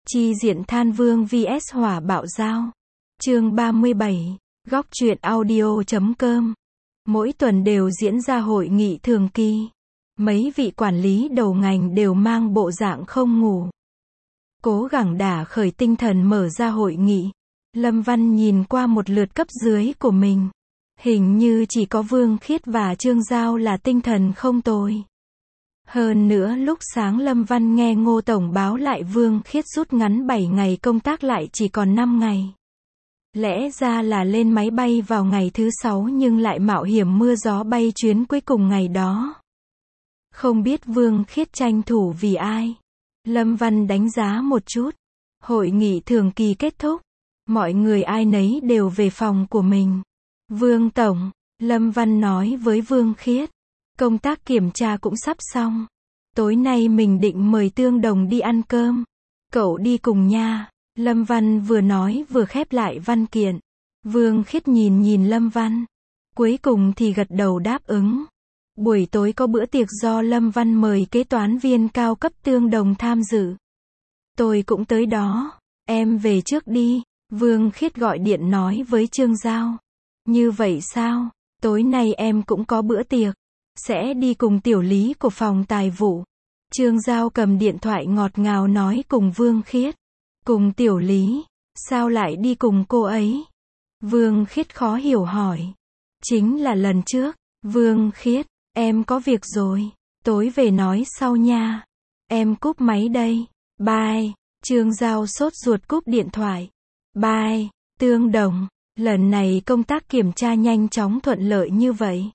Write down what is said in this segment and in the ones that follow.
Chi diện Than Vương vs Hỏa Bạo Dao. Chương 37. Góc truyện audio.com. Mỗi tuần đều diễn ra hội nghị thường kỳ. Mấy vị quản lý đầu ngành đều mang bộ dạng không ngủ. Cố gắng đả khởi tinh thần mở ra hội nghị. Lâm Văn nhìn qua một lượt cấp dưới của mình. Hình như chỉ có Vương Khiết và Trương Giao là tinh thần không tồi. Hơn nữa lúc sáng Lâm Văn nghe Ngô Tổng báo lại Vương Khiết rút ngắn 7 ngày công tác lại chỉ còn 5 ngày. Lẽ ra là lên máy bay vào ngày thứ 6 nhưng lại mạo hiểm mưa gió bay chuyến cuối cùng ngày đó. Không biết Vương Khiết tranh thủ vì ai? Lâm Văn đánh giá một chút. Hội nghị thường kỳ kết thúc. Mọi người ai nấy đều về phòng của mình. Vương Tổng, Lâm Văn nói với Vương Khiết. Công tác kiểm tra cũng sắp xong. Tối nay mình định mời Tương Đồng đi ăn cơm. Cậu đi cùng nha. Lâm Văn vừa nói vừa khép lại văn kiện. Vương Khiết nhìn Lâm Văn. Cuối cùng thì gật đầu đáp ứng. Buổi tối có bữa tiệc do Lâm Văn mời kế toán viên cao cấp Tương Đồng tham dự. Tôi cũng tới đó. Em về trước đi. Vương Khiết gọi điện nói với Trương Giao. Như vậy sao? Tối nay em cũng có bữa tiệc. Sẽ đi cùng tiểu lý của phòng tài vụ. Trương Giao cầm điện thoại ngọt ngào nói cùng Vương Khiết. Cùng tiểu lý? Sao lại đi cùng cô ấy? Vương Khiết khó hiểu hỏi. Chính là lần trước. Vương Khiết, em có việc rồi. Tối về nói sau nha. Em cúp máy đây. Bye. Trương Giao sốt ruột cúp điện thoại. Bye. Tương Đồng, lần này công tác kiểm tra nhanh chóng thuận lợi như vậy.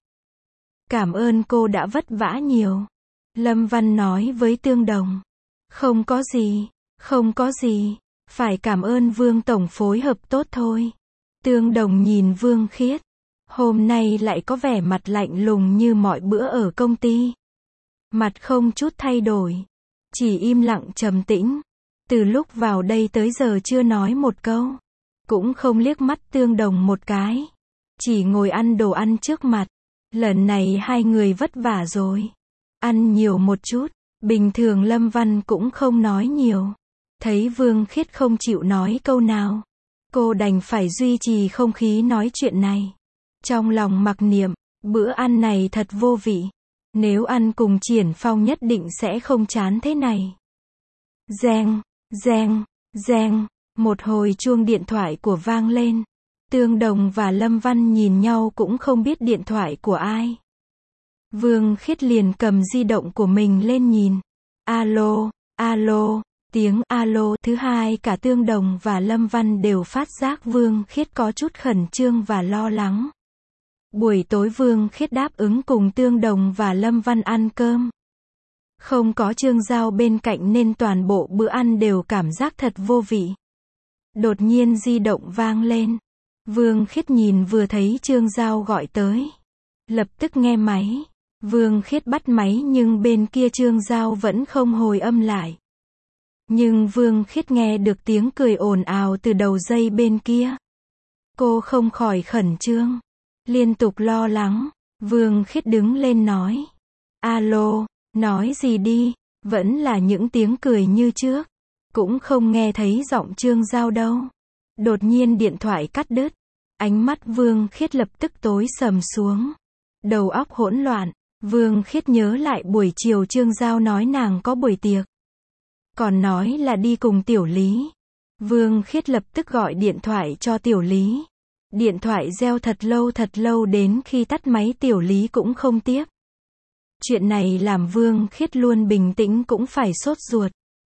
Cảm ơn cô đã vất vả nhiều. Lâm Văn nói với Tương Đồng. Không có gì, không có gì. Phải cảm ơn Vương Tổng phối hợp tốt thôi. Tương Đồng nhìn Vương Khiết. Hôm nay lại có vẻ mặt lạnh lùng như mọi bữa ở công ty. Mặt không chút thay đổi. Chỉ im lặng trầm tĩnh. Từ lúc vào đây tới giờ chưa nói một câu. Cũng không liếc mắt Tương Đồng một cái. Chỉ ngồi ăn đồ ăn trước mặt. Lần này hai người vất vả rồi. Ăn nhiều một chút. Bình thường Lâm Văn cũng không nói nhiều. Thấy Vương Khiết không chịu nói câu nào. Cô đành phải duy trì không khí nói chuyện này. Trong lòng mặc niệm, bữa ăn này thật vô vị. Nếu ăn cùng Triển Phong nhất định sẽ không chán thế này. Reng, reng, reng. Một hồi chuông điện thoại của vang lên. Tương Đồng và Lâm Văn nhìn nhau cũng không biết điện thoại của ai. Vương Khiết liền cầm di động của mình lên nhìn. Alo, alo, tiếng alo thứ hai cả Tương Đồng và Lâm Văn đều phát giác Vương Khiết có chút khẩn trương và lo lắng. Buổi tối Vương Khiết đáp ứng cùng Tương Đồng và Lâm Văn ăn cơm. Không có Trương Giao bên cạnh nên toàn bộ bữa ăn đều cảm giác thật vô vị. Đột nhiên di động vang lên. Vương Khiết nhìn vừa thấy Trương Giao gọi tới. Lập tức nghe máy. Vương Khiết bắt máy nhưng bên kia Trương Giao vẫn không hồi âm lại. Nhưng Vương Khiết nghe được tiếng cười ồn ào từ đầu dây bên kia. Cô không khỏi khẩn trương. Liên tục lo lắng. Vương Khiết đứng lên nói. Alo, nói gì đi. Vẫn là những tiếng cười như trước. Cũng không nghe thấy giọng Trương Giao đâu. Đột nhiên điện thoại cắt đứt. Ánh mắt Vương Khiết lập tức tối sầm xuống. Đầu óc hỗn loạn. Vương Khiết nhớ lại buổi chiều Trương Giao nói nàng có buổi tiệc. Còn nói là đi cùng tiểu lý. Vương Khiết lập tức gọi điện thoại cho tiểu lý. Điện thoại reo thật lâu đến khi tắt máy tiểu lý cũng không tiếp. Chuyện này làm Vương Khiết luôn bình tĩnh cũng phải sốt ruột.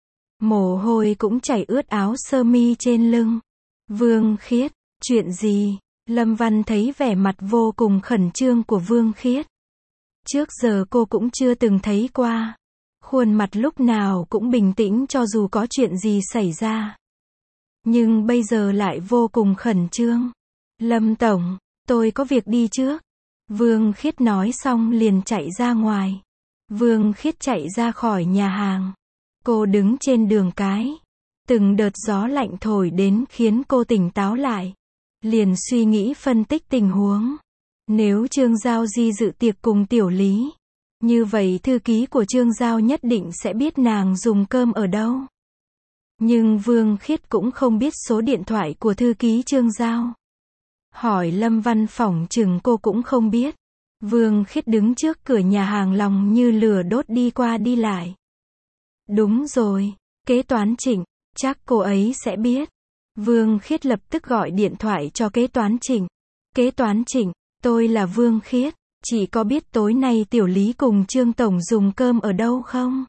Mồ hôi cũng chảy ướt áo sơ mi trên lưng. Vương Khiết, chuyện gì? Lâm Văn thấy vẻ mặt vô cùng khẩn trương của Vương Khiết. Trước giờ cô cũng chưa từng thấy qua. Khuôn mặt lúc nào cũng bình tĩnh cho dù có chuyện gì xảy ra. Nhưng bây giờ lại vô cùng khẩn trương. Lâm Tổng, tôi có việc đi trước. Vương Khiết nói xong liền chạy ra ngoài. Vương Khiết chạy ra khỏi nhà hàng. Cô đứng trên đường cái. Từng đợt gió lạnh thổi đến khiến cô tỉnh táo lại. Liền suy nghĩ phân tích tình huống. Nếu Trương Giao di dự tiệc cùng tiểu lý. Như vậy thư ký của Trương Giao nhất định sẽ biết nàng dùng cơm ở đâu. Nhưng Vương Khiết cũng không biết số điện thoại của thư ký Trương Giao. Hỏi Lâm Văn phỏng chừng cô cũng không biết. Vương Khiết đứng trước cửa nhà hàng lòng như lửa đốt đi qua đi lại. Đúng rồi, kế toán Trịnh, chắc cô ấy sẽ biết. Vương Khiết lập tức gọi điện thoại cho kế toán Trịnh. Kế toán Trịnh, tôi là Vương Khiết, chị có biết tối nay Tiểu Lý cùng Trương Tổng dùng cơm ở đâu không?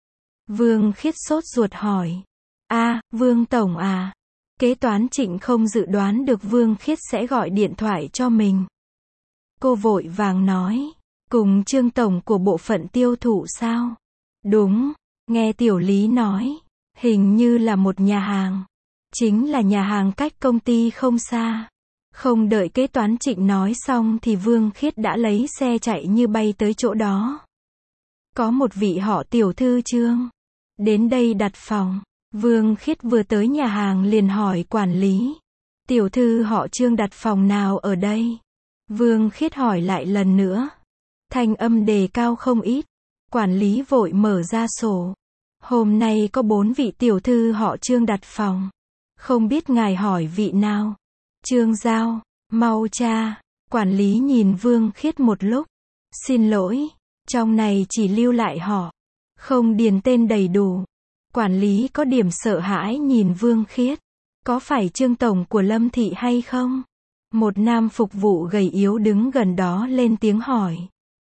Vương Khiết sốt ruột hỏi. Vương Tổng à? Kế toán Trịnh không dự đoán được Vương Khiết sẽ gọi điện thoại cho mình. Cô vội vàng nói, cùng Trương Tổng của bộ phận tiêu thụ sao? Đúng, nghe Tiểu Lý nói, hình như là một nhà hàng. Chính là nhà hàng cách công ty không xa. Không đợi kế toán Trịnh nói xong thì Vương Khiết đã lấy xe chạy như bay tới chỗ đó. Có một vị họ Tiểu thư Trương đến đây đặt phòng. Vương Khiết vừa tới nhà hàng liền hỏi quản lý. Tiểu thư họ Trương đặt phòng nào ở đây? Vương Khiết hỏi lại lần nữa. Thanh âm đề cao không ít. Quản lý vội mở ra sổ. Hôm nay có 4 vị tiểu thư họ Trương đặt phòng. Không biết ngài hỏi vị nào? Trương Giao, mau tra. Quản lý nhìn Vương Khiết một lúc. Xin lỗi, trong này chỉ lưu lại họ, không điền tên đầy đủ. Quản lý có điểm sợ hãi nhìn Vương Khiết. Có phải Trương Tổng của Lâm Thị hay không? Một nam phục vụ gầy yếu đứng gần đó lên tiếng hỏi.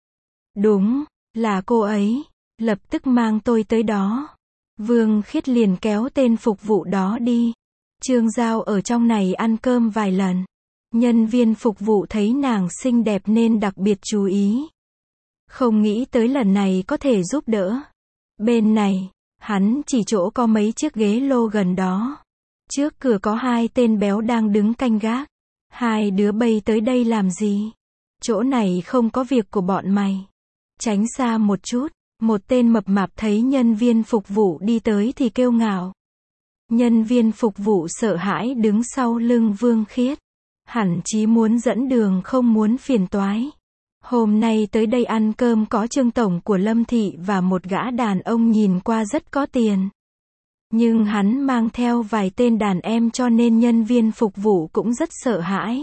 Đúng, là cô ấy. Lập tức mang tôi tới đó. Vương Khiết liền kéo tên phục vụ đó đi. Trương Giao ở trong này ăn cơm vài lần. Nhân viên phục vụ thấy nàng xinh đẹp nên đặc biệt chú ý. Không nghĩ tới lần này có thể giúp đỡ. Bên này, hắn chỉ chỗ có mấy chiếc ghế lô gần đó. Trước cửa có 2 tên béo đang đứng canh gác. 2 đứa bay tới đây làm gì? Chỗ này không có việc của bọn mày. Tránh xa một chút. Một tên mập mạp thấy nhân viên phục vụ đi tới thì kêu ngạo. Nhân viên phục vụ sợ hãi đứng sau lưng Vương Khiết. Hẳn chí muốn dẫn đường không muốn phiền toái. Hôm nay tới đây ăn cơm có Trương Tổng của Lâm Thị và một gã đàn ông nhìn qua rất có tiền. Nhưng hắn mang theo vài tên đàn em cho nên nhân viên phục vụ cũng rất sợ hãi.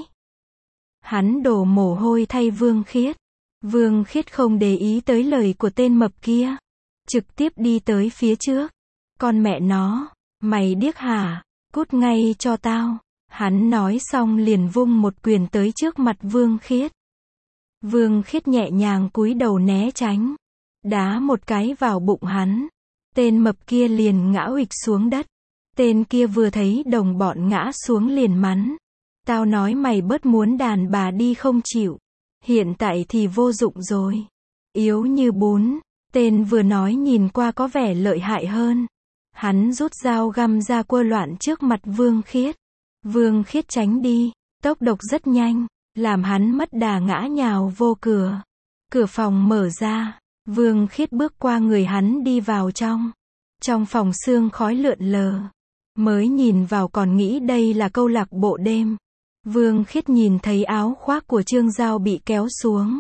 Hắn đổ mồ hôi thay Vương Khiết. Vương Khiết không để ý tới lời của tên mập kia. Trực tiếp đi tới phía trước. Con mẹ nó, mày điếc hả? Cút ngay cho tao. Hắn nói xong liền vung một quyền tới trước mặt Vương Khiết. Vương Khiết nhẹ nhàng cúi đầu né tránh. Đá một cái vào bụng hắn. Tên mập kia liền ngã uịch xuống đất. Tên kia vừa thấy đồng bọn ngã xuống liền mắng. Tao nói mày bớt muốn đàn bà đi không chịu. Hiện tại thì vô dụng rồi. Yếu như bún. Tên vừa nói nhìn qua có vẻ lợi hại hơn. Hắn rút dao găm ra quơ loạn trước mặt Vương Khiết. Vương Khiết tránh đi. Tốc độ rất nhanh. Làm hắn mất đà ngã nhào vô cửa. Cửa phòng mở ra. Vương Khiết bước qua người hắn đi vào trong. Trong phòng sương khói lượn lờ. Mới nhìn vào còn nghĩ đây là câu lạc bộ đêm. Vương Khiết nhìn thấy áo khoác của Trương Giao bị kéo xuống.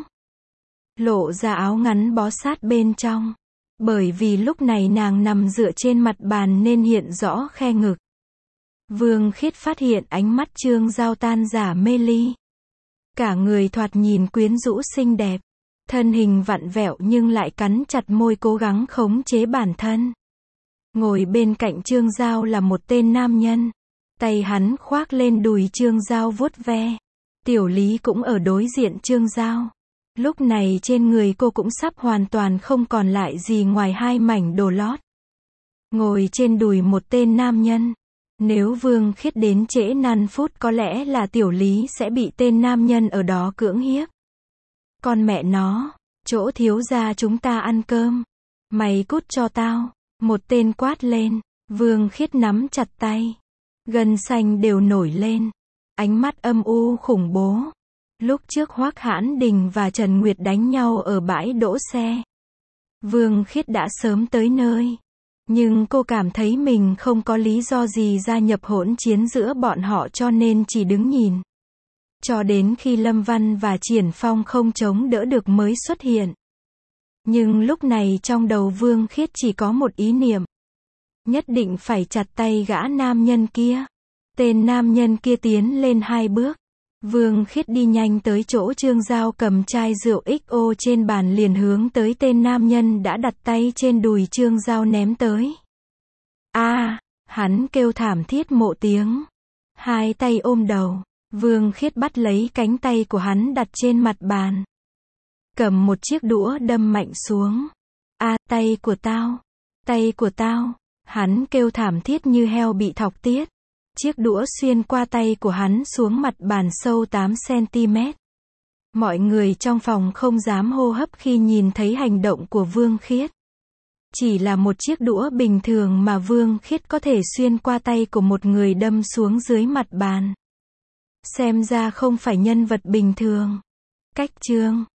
Lộ ra áo ngắn bó sát bên trong. Bởi vì lúc này nàng nằm dựa trên mặt bàn nên hiện rõ khe ngực. Vương Khiết phát hiện ánh mắt Trương Giao tan giả mê ly. Cả người thoạt nhìn quyến rũ xinh đẹp. Thân hình vặn vẹo nhưng lại cắn chặt môi cố gắng khống chế bản thân. Ngồi bên cạnh Trương Giao là một tên nam nhân. Tay hắn khoác lên đùi Trương Giao vuốt ve. Tiểu Lý cũng ở đối diện Trương Giao. Lúc này trên người cô cũng sắp hoàn toàn không còn lại gì ngoài 2 mảnh đồ lót. Ngồi trên đùi một tên nam nhân. Nếu Vương Khiết đến trễ 5 phút có lẽ là Tiểu Lý sẽ bị tên nam nhân ở đó cưỡng hiếp. Con mẹ nó, chỗ thiếu gia chúng ta ăn cơm. Mày cút cho tao. Một tên quát lên. Vương Khiết nắm chặt tay. Gân xanh đều nổi lên. Ánh mắt âm u khủng bố. Lúc trước Hoắc Hãn Đình và Trần Nguyệt đánh nhau ở bãi đỗ xe. Vương Khiết đã sớm tới nơi. Nhưng cô cảm thấy mình không có lý do gì gia nhập hỗn chiến giữa bọn họ cho nên chỉ đứng nhìn. Cho đến khi Lâm Văn và Triển Phong không chống đỡ được mới xuất hiện. Nhưng lúc này trong đầu Vương Khiết chỉ có một ý niệm. Nhất định phải chặt tay gã nam nhân kia. Tên nam nhân kia tiến lên 2 bước. Vương Khiết đi nhanh tới chỗ Trương Giao cầm chai rượu XO trên bàn liền hướng tới tên nam nhân đã đặt tay trên đùi Trương Giao ném tới. Hắn kêu thảm thiết một tiếng. 2 tay ôm đầu. Vương Khiết bắt lấy cánh tay của hắn đặt trên mặt bàn. Cầm một chiếc đũa đâm mạnh xuống. Tay của tao. Tay của tao. Hắn kêu thảm thiết như heo bị thọc tiết. Chiếc đũa xuyên qua tay của hắn xuống mặt bàn sâu 8 cm. Mọi người trong phòng không dám hô hấp khi nhìn thấy hành động của Vương Khiết. Chỉ là một chiếc đũa bình thường mà Vương Khiết có thể xuyên qua tay của một người đâm xuống dưới mặt bàn. Xem ra không phải nhân vật bình thường. Cách chương